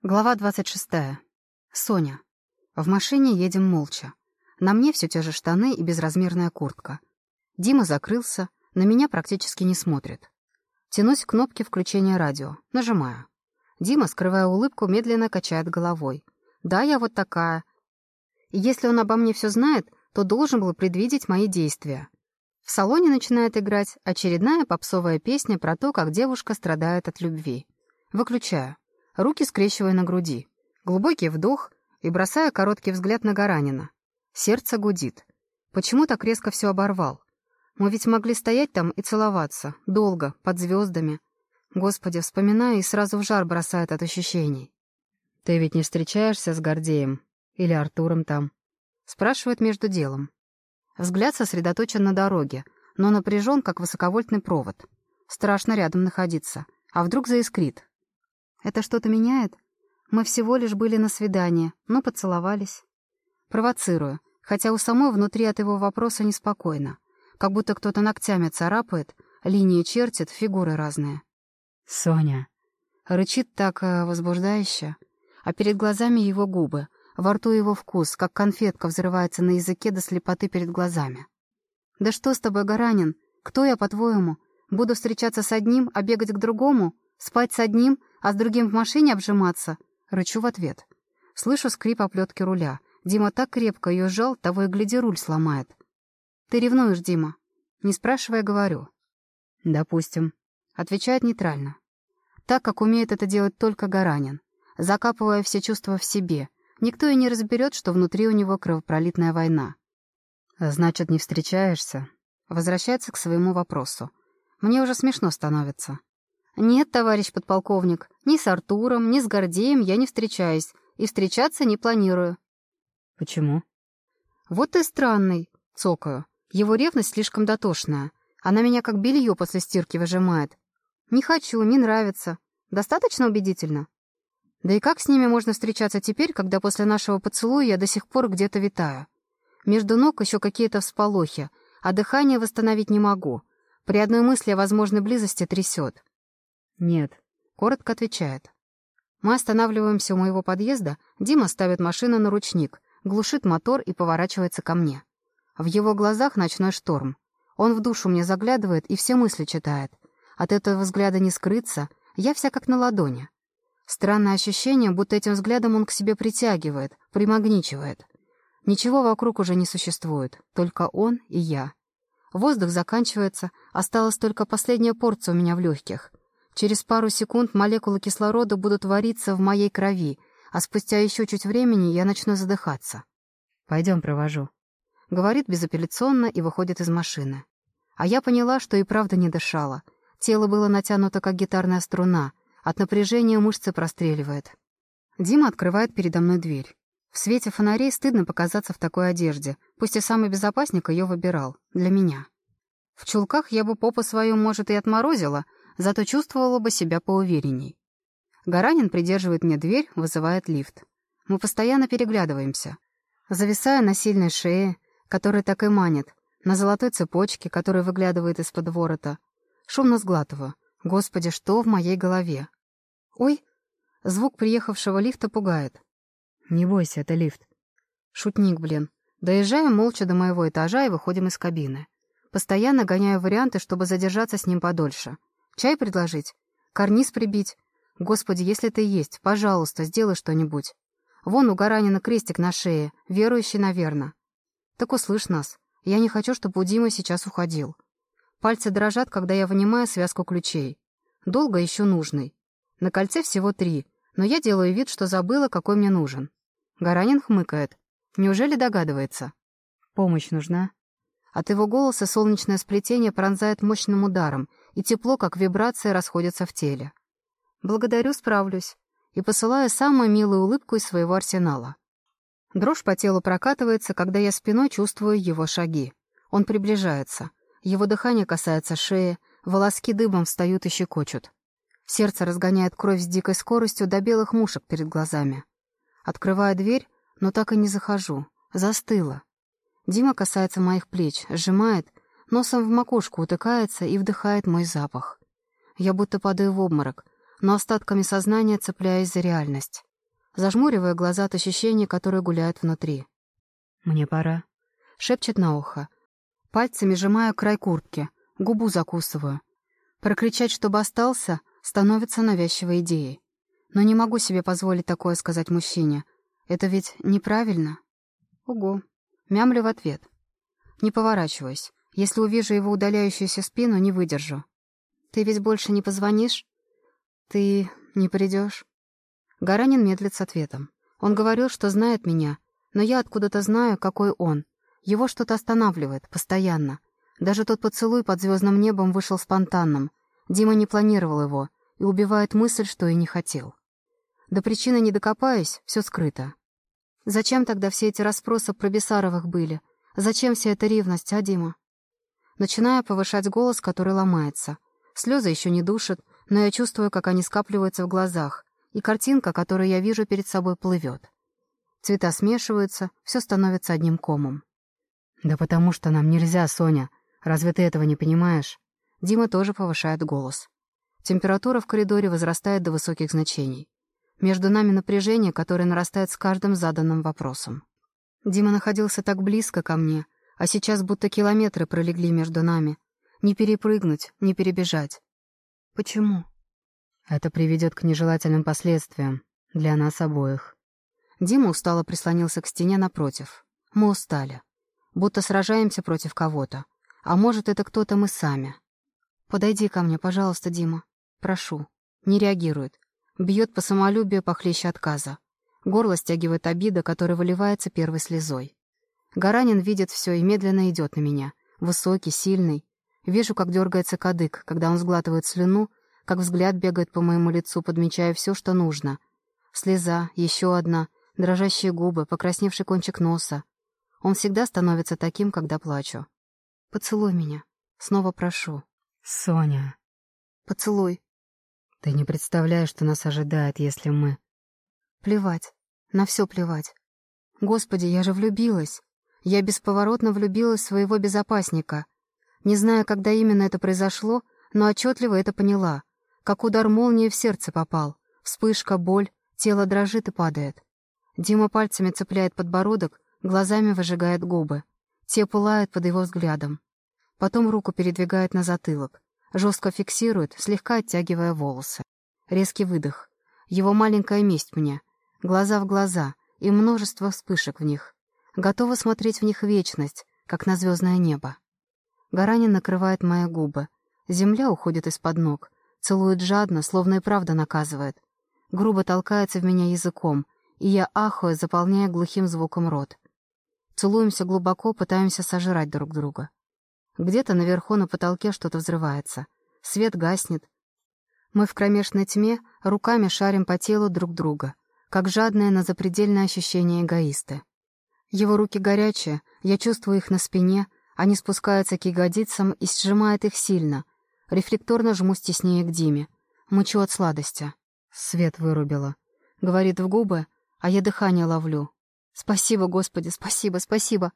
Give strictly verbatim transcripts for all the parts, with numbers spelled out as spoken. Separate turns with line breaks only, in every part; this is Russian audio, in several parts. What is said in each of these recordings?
Глава двадцать шестая. Соня. В машине едем молча. На мне все те же штаны и безразмерная куртка. Дима закрылся, на меня практически не смотрит. Тянусь к кнопке включения радио, нажимаю. Дима, скрывая улыбку, медленно качает головой. Да, я вот такая. И если он обо мне все знает, то должен был предвидеть мои действия. В салоне начинает играть очередная попсовая песня про то, как девушка страдает от любви. Выключаю. Руки скрещивая на груди. Глубокий вдох и бросая короткий взгляд на Гаранина. Сердце гудит. Почему так резко все оборвал? Мы ведь могли стоять там и целоваться. Долго, под звездами. Господи, вспоминаю и сразу в жар бросает от ощущений. «Ты ведь не встречаешься с Гордеем? Или Артуром там?» Спрашивает между делом. Взгляд сосредоточен на дороге, но напряжен, как высоковольтный провод. Страшно рядом находиться. А вдруг заискрит? Это что-то меняет? Мы всего лишь были на свидании, но поцеловались. Провоцирую, хотя у самой внутри от его вопроса неспокойно. Как будто кто-то ногтями царапает, линии чертит, фигуры разные. «Соня!» Рычит так э, возбуждающе, а перед глазами его губы, во рту его вкус, как конфетка взрывается на языке до слепоты перед глазами. «Да что с тобой, Гаранин? Кто я, по-твоему? Буду встречаться с одним, а бегать к другому? Спать с одним, а с другим в машине обжиматься?» Рычу в ответ. Слышу скрип оплетки руля. Дима так крепко ее сжал, того и гляди, руль сломает. «Ты ревнуешь, Дима?» Не спрашивая, говорю. «Допустим». Отвечает нейтрально. Так, как умеет это делать только Гаранин. Закапывая все чувства в себе. Никто и не разберет, что внутри у него кровопролитная война. «Значит, не встречаешься?» Возвращается к своему вопросу. Мне уже смешно становится. «Нет, товарищ подполковник, ни с Артуром, ни с Гордеем я не встречаюсь, и встречаться не планирую». «Почему?» «Вот ты странный», — цокаю. Его ревность слишком дотошная. Она меня как белье после стирки выжимает. «Не хочу, не нравится. Достаточно убедительно?» Да и как с ними можно встречаться теперь, когда после нашего поцелуя я до сих пор где-то витаю? Между ног еще какие-то всполохи, а дыхание восстановить не могу. При одной мысли о возможной близости трясет. «Нет», — коротко отвечает. Мы останавливаемся у моего подъезда, Дима ставит машину на ручник, глушит мотор и поворачивается ко мне. В его глазах ночной шторм. Он в душу мне заглядывает и все мысли читает. От этого взгляда не скрыться, я вся как на ладони. Странное ощущение, будто этим взглядом он к себе притягивает, примагничивает. Ничего вокруг уже не существует, только он и я. Воздух заканчивается, осталась только последняя порция у меня в легких. Через пару секунд молекулы кислорода будут вариться в моей крови, а спустя еще чуть времени я начну задыхаться. «Пойдем, провожу», — говорит безапелляционно и выходит из машины. А я поняла, что и правда не дышала. Тело было натянуто, как гитарная струна. От напряжения мышцы простреливает. Дима открывает передо мной дверь. В свете фонарей стыдно показаться в такой одежде, пусть и самый безопасник ее выбирал. Для меня. В чулках я бы попу свою, может, и отморозила, зато чувствовала бы себя поуверенней. Гаранин придерживает мне дверь, вызывает лифт. Мы постоянно переглядываемся. Зависая на сильной шее, которая так и манит, на золотой цепочке, которая выглядывает из-под ворота. Шумно сглатываю. Господи, что в моей голове? Ой! Звук приехавшего лифта пугает. Не бойся, это лифт. Шутник, блин. Доезжаем молча до моего этажа и выходим из кабины. Постоянно гоняю варианты, чтобы задержаться с ним подольше. Чай предложить? Карниз прибить? Господи, если ты есть, пожалуйста, сделай что-нибудь. Вон у Гаранина крестик на шее, верующий, наверное. Так услышь нас. Я не хочу, чтобы у Димы сейчас уходил. Пальцы дрожат, когда я вынимаю связку ключей. Долго еще нужный. На кольце всего три, но я делаю вид, что забыла, какой мне нужен. Гаранин хмыкает. Неужели догадывается? Помощь нужна? От его голоса солнечное сплетение пронзает мощным ударом, и тепло, как вибрация, расходится в теле. Благодарю, справлюсь. И посылаю самую милую улыбку из своего арсенала. Дрожь по телу прокатывается, когда я спиной чувствую его шаги. Он приближается. Его дыхание касается шеи, волоски дыбом встают и щекочут. Сердце разгоняет кровь с дикой скоростью до белых мушек перед глазами. Открываю дверь, но так и не захожу. Застыла. Дима касается моих плеч, сжимает, носом в макушку утыкается и вдыхает мой запах. Я будто падаю в обморок, но остатками сознания цепляюсь за реальность. зажмуривая глаза от ощущений, которые гуляют внутри. «Мне пора», — шепчет на ухо. Пальцами сжимаю край куртки, губу закусываю. Прокричать, чтобы остался, становится навязчивой идеей. Но не могу себе позволить такое сказать мужчине. Это ведь неправильно. Ого. Мямлю в ответ. Не поворачиваюсь. Если увижу его удаляющуюся спину, не выдержу. «Ты ведь больше не позвонишь? Ты не придешь?» Гаранин медлит с ответом. Он говорил, что знает меня, но я откуда-то знаю, какой он. Его что-то останавливает, постоянно. Даже тот поцелуй под звездным небом вышел спонтанным. Дима не планировал его, и убивает мысль, что и не хотел. До причины не докопаюсь, все скрыто. Зачем тогда все эти расспросы про Бесаровых были? Зачем вся эта ревность, а, Дима? Начинаю повышать голос, который ломается. Слезы еще не душат, но я чувствую, как они скапливаются в глазах, и картинка, которую я вижу перед собой, плывет. Цвета смешиваются, все становится одним комом. «Да потому что нам нельзя, Соня. Разве ты этого не понимаешь?» Дима тоже повышает голос. Температура в коридоре возрастает до высоких значений. Между нами напряжение, которое нарастает с каждым заданным вопросом. Дима находился так близко ко мне, а сейчас будто километры пролегли между нами. Не перепрыгнуть, не перебежать. Почему? Это приведет к нежелательным последствиям для нас обоих. Дима устало прислонился к стене напротив. Мы устали. Будто сражаемся против кого-то. А может, это кто-то мы сами. «Подойди ко мне, пожалуйста, Дима. Прошу». Не реагирует. Бьет по самолюбию похлеще отказа. Горло стягивает обида, которая выливается первой слезой. Гаранин видит все и медленно идет на меня. Высокий, сильный. Вижу, как дергается кадык, когда он сглатывает слюну, как взгляд бегает по моему лицу, подмечая все, что нужно. Слеза, еще одна, дрожащие губы, покрасневший кончик носа. Он всегда становится таким, когда плачу. «Поцелуй меня. Снова прошу».
«Соня».
«Поцелуй».
«Ты не представляешь, что нас ожидает, если мы...»
«Плевать. На все плевать. Господи, я же влюбилась. Я бесповоротно влюбилась в своего безопасника. Не знаю, когда именно это произошло, но отчетливо это поняла. Как удар молнии в сердце попал. Вспышка, боль, тело дрожит и падает. Дима пальцами цепляет подбородок, глазами выжигает губы. Те пылают под его взглядом. Потом руку передвигает на затылок. Жестко фиксирует, слегка оттягивая волосы. Резкий выдох. Его маленькая месть мне. Глаза в глаза и множество вспышек в них. Готова смотреть в них вечность, как на звездное небо. Гаранин накрывает мои губы. Земля уходит из-под ног. Целует жадно, словно и правда наказывает. Грубо толкается в меня языком, и я ахаю, заполняя глухим звуком рот. Целуемся глубоко, пытаемся сожрать друг друга. Где-то наверху на потолке что-то взрывается. Свет гаснет. Мы в кромешной тьме руками шарим по телу друг друга, как жадные на запредельное ощущение эгоисты. Его руки горячие, я чувствую их на спине, они спускаются к ягодицам и сжимают их сильно. Рефлекторно жмусь теснее к Диме. Мычу от сладости. Свет вырубила. Говорит в губы, а я дыхание ловлю. «Спасибо, Господи, спасибо, спасибо.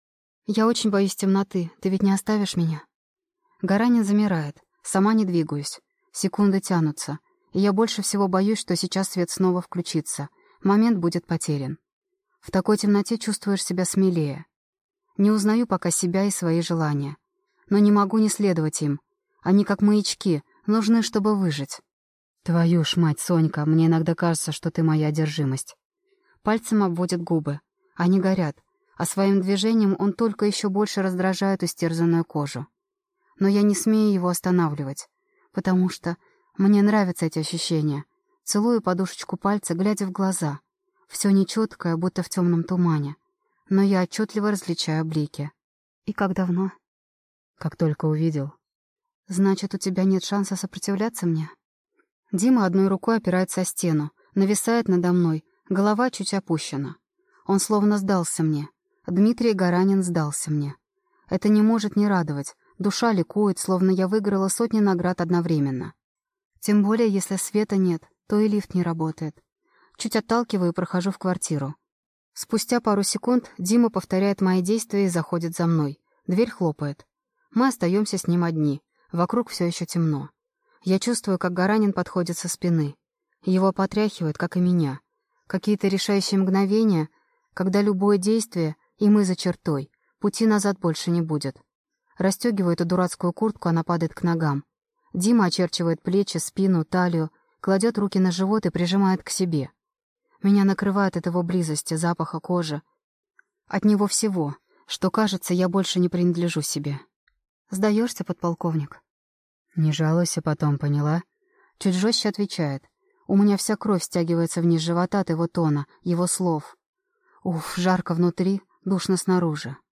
Я очень боюсь темноты. Ты ведь не оставишь меня?» Гаранин замирает. Сама не двигаюсь. Секунды тянутся. И я больше всего боюсь, что сейчас свет снова включится. Момент будет потерян. В такой темноте чувствуешь себя смелее. Не узнаю пока себя и свои желания. Но не могу не следовать им. Они как маячки, нужны, чтобы выжить. «Твою ж мать, Сонька, мне иногда кажется, что ты моя одержимость». Пальцем обводит губы. Они горят, а своим движением он только еще больше раздражает истерзанную кожу. Но я не смею его останавливать, потому что мне нравятся эти ощущения. Целую подушечку пальца, глядя в глаза. Все нечеткое, будто в темном тумане. Но я отчетливо различаю блики. «И как давно?» «Как только увидел». «Значит, у тебя нет шанса сопротивляться мне?» Дима одной рукой опирается о стену, нависает надо мной, голова чуть опущена. Он словно сдался мне. Дмитрий Гаранин сдался мне. Это не может не радовать. Душа ликует, словно я выиграла сотни наград одновременно. Тем более, если света нет, то и лифт не работает. Чуть отталкиваю и прохожу в квартиру. Спустя пару секунд Дима повторяет мои действия и заходит за мной. Дверь хлопает. Мы остаемся с ним одни. Вокруг все еще темно. Я чувствую, как Гаранин подходит со спины. Его потряхивает, как и меня. Какие-то решающие мгновения, когда любое действие, и мы за чертой, пути назад больше не будет. Расстегиваю эту дурацкую куртку, она падает к ногам. Дима очерчивает плечи, спину, талию, кладет руки на живот и прижимает к себе. Меня накрывает от его близости, запаха кожи. От него всего, что, кажется, я больше не принадлежу себе. Сдаешься, подполковник?
Не жалуйся потом, поняла?
Чуть жестче отвечает. У меня вся кровь стягивается вниз живота от его тона, его слов. Уф, жарко внутри, душно снаружи.